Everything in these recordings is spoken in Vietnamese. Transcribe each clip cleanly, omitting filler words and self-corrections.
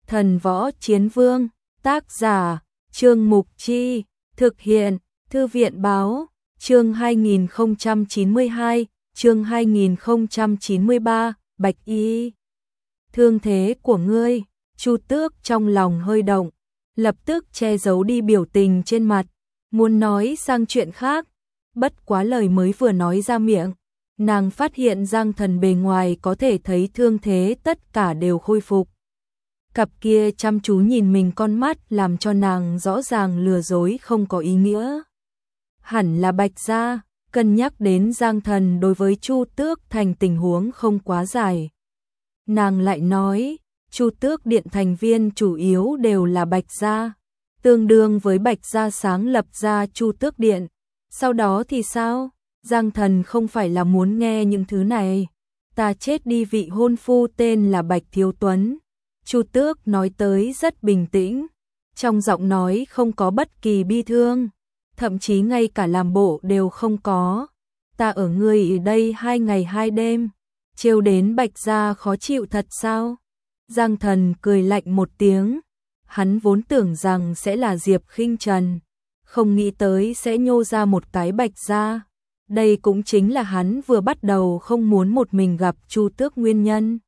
Thần Võ Chiến Vương, tác giả, Trương Mục Chi, thực hiện, Thư viện Báo, chương 2092, chương 2093, Bạch Y. Thương thế của ngươi, Chu Tước trong lòng hơi động, lập tức che giấu đi biểu tình trên mặt, muốn nói sang chuyện khác, bất quá lời mới vừa nói ra miệng, nàng phát hiện Giang Thần bề ngoài có thể thấy thương thế tất cả đều khôi phục. Cặp kia chăm chú nhìn mình con mắt làm cho nàng rõ ràng lừa dối không có ý nghĩa. Hẳn là Bạch gia, cân nhắc đến Giang Thần đối với Chu Tước Thành tình huống không quá dài. Nàng lại nói, Chu Tước Điện thành viên chủ yếu đều là Bạch gia, tương đương với Bạch gia sáng lập ra Chu Tước Điện. Sau đó thì sao? Giang Thần không phải là muốn nghe những thứ này. Ta chết đi vị hôn phu tên là Bạch Thiếu Tuấn. Chu Tước nói tới rất bình tĩnh, trong giọng nói không có bất kỳ bi thương, thậm chí ngay cả làm bộ đều không có. Ta ở ngươi ở đây 2 ngày 2 đêm, trêu đến Bạch gia khó chịu thật sao? Giang Thần cười lạnh một tiếng, hắn vốn tưởng rằng sẽ là Diệp Khinh Trần, không nghĩ tới sẽ nhô ra một cái Bạch gia. Đây cũng chính là hắn vừa bắt đầu không muốn một mình gặp Chu Tước nguyên nhân.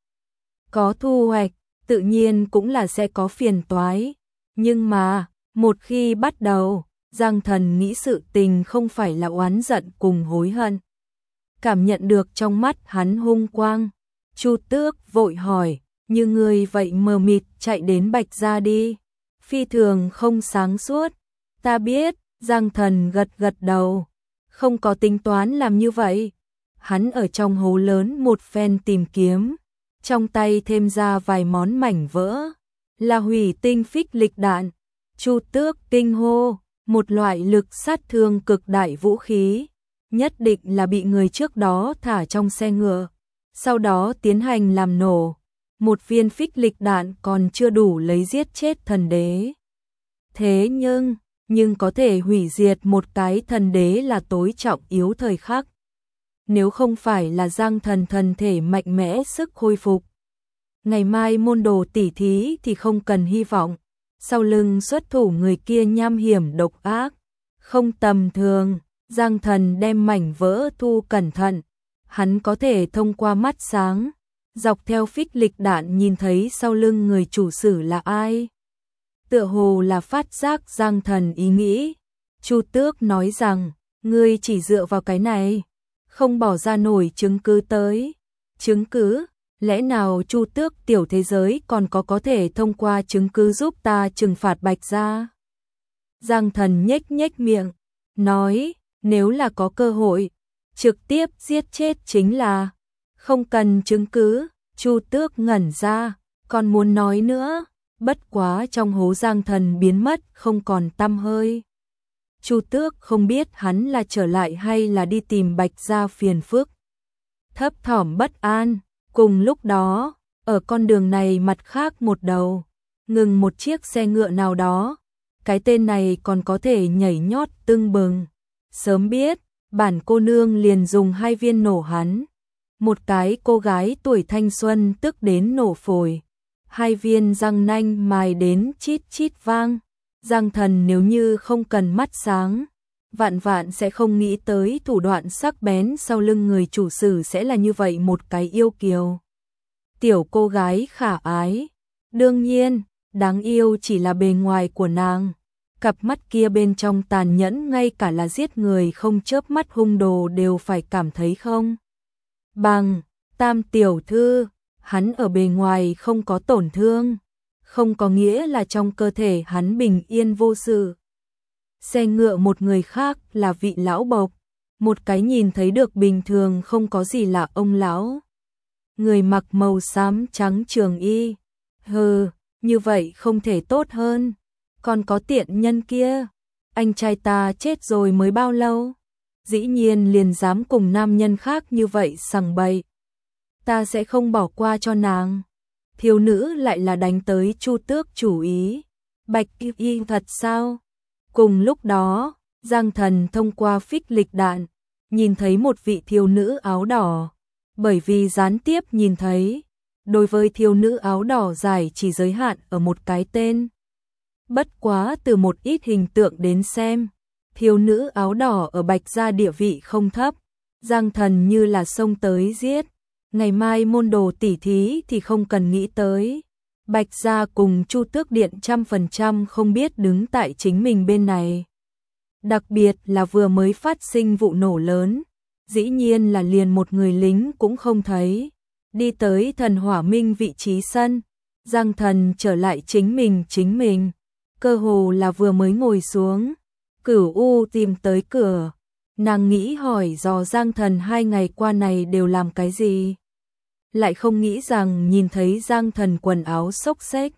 Có thu hoạch, tự nhiên cũng là sẽ có phiền toái, nhưng mà, một khi bắt đầu, Giang Thần nghĩ sự tình không phải là oán giận cùng hối hận. Cảm nhận được trong mắt hắn hung quang, Chu Tước vội hỏi, như người vậy mờ mịt chạy đến Bạch gia đi, phi thường không sáng suốt. Ta biết, Giang Thần gật gật đầu, không có tính toán làm như vậy. Hắn ở trong hố lớn một phen tìm kiếm, trong tay thêm ra vài món mảnh vỡ, là hủy tinh phích lịch đạn. Chu Tước kinh hô, một loại lực sát thương cực đại vũ khí, nhất định là bị người trước đó thả trong xe ngựa, sau đó tiến hành làm nổ. Một viên phích lịch đạn còn chưa đủ lấy giết chết thần đế. Thế nhưng có thể hủy diệt một cái thần đế là tối trọng yếu thời khắc. Nếu không phải là Giang Thần thân thể mạnh mẽ sức khôi phục, ngày mai môn đồ tỉ thí thì không cần hy vọng. Sau lưng xuất thủ người kia nham hiểm độc ác, không tầm thường. Giang Thần đem mảnh vỡ thu cẩn thận, hắn có thể thông qua mắt sáng, dọc theo phích lịch đạn nhìn thấy sau lưng người chủ sử là ai. Tựa hồ là phát giác Giang Thần ý nghĩ. Chu Tước nói rằng, ngươi chỉ dựa vào cái này, không bỏ ra nổi chứng cứ tới. Chứng cứ? Lẽ nào Chu Tước tiểu thế giới còn có thể thông qua chứng cứ giúp ta trừng phạt Bạch gia? Giang Thần nhếch nhếch miệng, nói, nếu là có cơ hội, trực tiếp giết chết chính là, không cần chứng cứ. Chu Tước ngẩn ra, còn muốn nói nữa, bất quá trong hố Giang Thần biến mất không còn tăm hơi. Chu Tước không biết hắn là trở lại hay là đi tìm Bạch gia phiền phức. Thấp thỏm bất an. Cùng lúc đó, ở con đường này mặt khác một đầu, ngừng một chiếc xe ngựa nào đó. Cái tên này còn có thể nhảy nhót tưng bừng. Sớm biết, bản cô nương liền dùng 2 viên nổ hắn. Một cái cô gái tuổi thanh xuân tức đến nổ phổi. 2 viên răng nanh mài đến chít chít vang. Giang Thần nếu như không cần mắt sáng, vạn sẽ không nghĩ tới thủ đoạn sắc bén sau lưng người chủ sử sẽ là như vậy một cái yêu kiều. Tiểu cô gái khả ái. Đương nhiên, đáng yêu chỉ là bề ngoài của nàng. Cặp mắt kia bên trong tàn nhẫn, ngay cả là giết người không chớp mắt hung đồ đều phải cảm thấy không bằng. Tam tiểu thư, hắn ở bề ngoài không có tổn thương, không có nghĩa là trong cơ thể hắn bình yên vô sự. Xe ngựa một người khác là vị lão bộc, một cái nhìn thấy được bình thường không có gì là ông lão. Người mặc màu xám trắng trường y. Hừ, như vậy không thể tốt hơn. Còn có tiện nhân kia, anh trai ta chết rồi mới bao lâu, dĩ nhiên liền dám cùng nam nhân khác như vậy sằng bậy. Ta sẽ không bỏ qua cho nàng. Thiếu nữ lại là đánh tới Chu Tước chủ ý. Bạch Y thật sao? Cùng lúc đó, Giang Thần thông qua phích lịch đạn, nhìn thấy một vị thiếu nữ áo đỏ. Bởi vì gián tiếp nhìn thấy, đối với thiếu nữ áo đỏ dài chỉ giới hạn ở một cái tên. Bất quá từ một ít hình tượng đến xem, thiếu nữ áo đỏ ở Bạch gia địa vị không thấp, Giang Thần như là xông tới giết. Ngày mai môn đồ tỉ thí thì không cần nghĩ tới. Bạch gia cùng Chu Tước Điện 100% không biết đứng tại chính mình bên này. Đặc biệt là vừa mới phát sinh vụ nổ lớn, dĩ nhiên là liền một người lính cũng không thấy. Đi tới Thần Hỏa Minh vị trí sân, Giang Thần trở lại chính mình, cơ hồ là vừa mới ngồi xuống, Cửu U tìm tới cửa, nàng nghĩ hỏi dò Giang Thần 2 ngày qua này đều làm cái gì. Lại không nghĩ rằng nhìn thấy Giang Thần quần áo xốc xếch.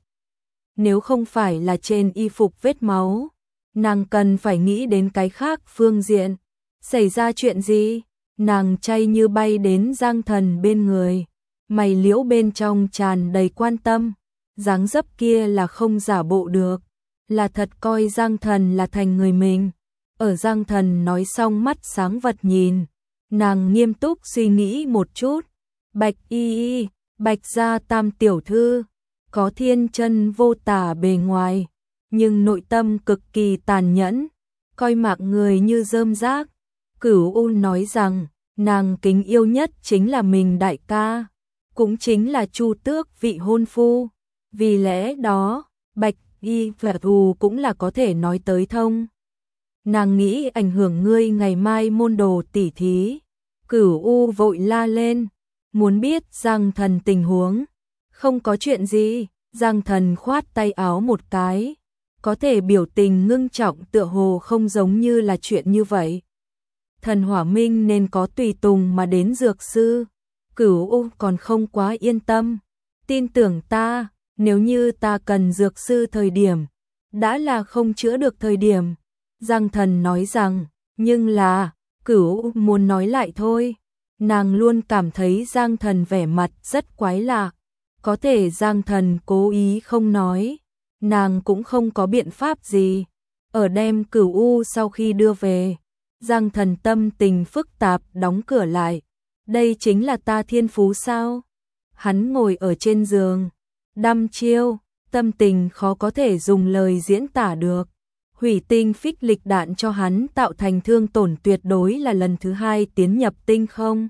Nếu không phải là trên y phục vết máu, nàng cần phải nghĩ đến cái khác phương diện. Xảy ra chuyện gì? Nàng chay như bay đến Giang Thần bên người, mày liễu bên trong tràn đầy quan tâm, dáng dấp kia là không giả bộ được, là thật coi Giang Thần là thành người mình. Ở Giang Thần nói xong mắt sáng vật nhìn, nàng nghiêm túc suy nghĩ một chút. Bạch y, Bạch gia tam tiểu thư, có thiên chân vô tả bề ngoài, nhưng nội tâm cực kỳ tàn nhẫn, coi mạng người như rơm rác. Cửu U nói rằng, nàng kính yêu nhất chính là mình đại ca, cũng chính là Chu Tước vị hôn phu. Vì lẽ đó, Bạch y và thù cũng là có thể nói tới thông. Nàng nghĩ ảnh hưởng ngươi ngày mai môn đồ tỉ thí. Cửu U vội la lên, muốn biết Giang Thần tình huống. Không có chuyện gì, Giang Thần khoát tay áo một cái, có thể biểu tình ngưng trọng tựa hồ không giống như là chuyện như vậy. Thần Hỏa Minh nên có tùy tùng mà đến dược sư. Cửu U còn không quá yên tâm. Tin tưởng ta, nếu như ta cần dược sư thời điểm, đã là không chữa được thời điểm. Giang Thần nói rằng, nhưng là, Cửu U muốn nói lại thôi. Nàng luôn cảm thấy Giang Thần vẻ mặt rất quái lạ. Có thể Giang Thần cố ý không nói, nàng cũng không có biện pháp gì. Ở đem Cửu U sau khi đưa về, Giang Thần tâm tình phức tạp đóng cửa lại. Đây chính là ta thiên phú sao? Hắn ngồi ở trên giường, đăm chiêu, tâm tình khó có thể dùng lời diễn tả được. Hủy tinh phích lịch đạn cho hắn tạo thành thương tổn tuyệt đối là lần thứ 2 tiến nhập tinh không.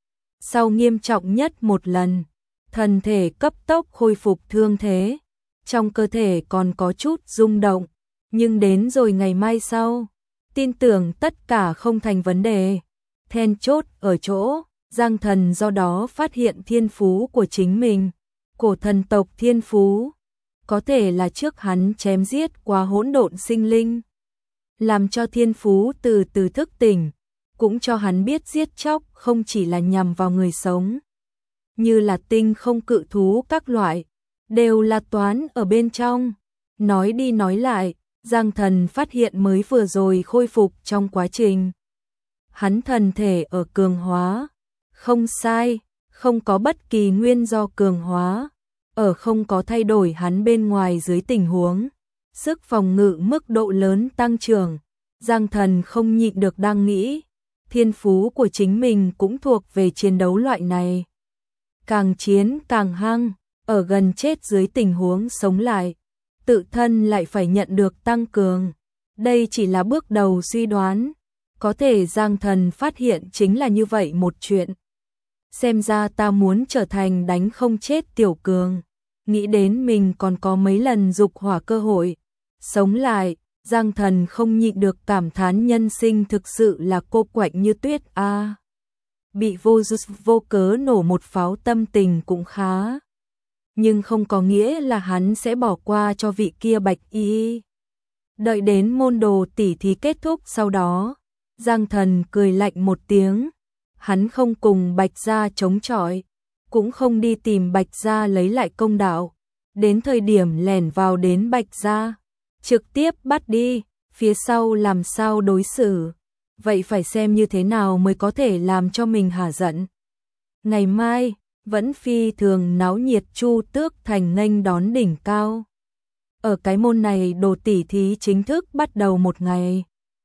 Sau nghiêm trọng nhất một lần, thân thể cấp tốc khôi phục thương thế, trong cơ thể còn có chút rung động, nhưng đến rồi ngày mai sau, tin tưởng tất cả không thành vấn đề. Then chốt ở chỗ, Giang Thần do đó phát hiện thiên phú của chính mình, cổ thần tộc thiên phú, có thể là trước hắn chém giết qua hỗn độn sinh linh, làm cho thiên phú từ từ thức tỉnh, cũng cho hắn biết giết chóc không chỉ là nhằm vào người sống, như là tinh không cự thú các loại, đều là toán ở bên trong. Nói đi nói lại, Giang Thần phát hiện mới vừa rồi khôi phục trong quá trình. Hắn thần thể ở cường hóa, không sai, không có bất kỳ nguyên do cường hóa, ở không có thay đổi hắn bên ngoài dưới tình huống. Sức phòng ngự mức độ lớn tăng trưởng, Giang Thần không nhịn được đang nghĩ, thiên phú của chính mình cũng thuộc về chiến đấu loại này. Càng chiến càng hăng, ở gần chết dưới tình huống sống lại, tự thân lại phải nhận được tăng cường. Đây chỉ là bước đầu suy đoán, có thể Giang Thần phát hiện chính là như vậy một chuyện. Xem ra ta muốn trở thành đánh không chết tiểu cường, nghĩ đến mình còn có mấy lần dục hỏa cơ hội. Sống lại, Giang Thần không nhịn được cảm thán nhân sinh thực sự là cô quạnh như tuyết a. Bị vô cớ nổ một pháo tâm tình cũng khá. Nhưng không có nghĩa là hắn sẽ bỏ qua cho vị kia Bạch y. Đợi đến môn đồ tỉ thí kết thúc sau đó, Giang Thần cười lạnh một tiếng. Hắn không cùng Bạch gia chống chọi, cũng không đi tìm Bạch gia lấy lại công đạo. Đến thời điểm lẻn vào đến Bạch gia, trực tiếp bắt đi, phía sau làm sao đối xử. Vậy phải xem như thế nào mới có thể làm cho mình hả giận. Ngày mai, vẫn phi thường náo nhiệt Chu Tước Thành nghênh đón đỉnh cao. Ở cái môn này đồ tỉ thí chính thức bắt đầu một ngày.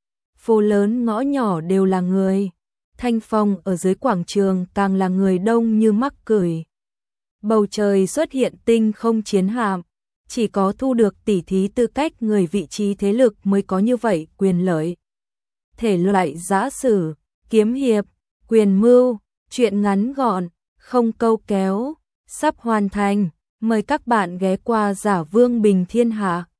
Phố lớn ngõ nhỏ đều là người. Thanh phong ở dưới quảng trường càng là người đông như mắc cười. bầu trời xuất hiện tinh không chiến hạm, chỉ có thu được tỉ thí tư cách người vị trí thế lực mới có như vậy quyền lợi. Thể loại giã sử, kiếm hiệp, quyền mưu, truyện ngắn gọn, không câu kéo, sắp hoàn thành, mời các bạn ghé qua Giả Vương Bình Thiên Hạ.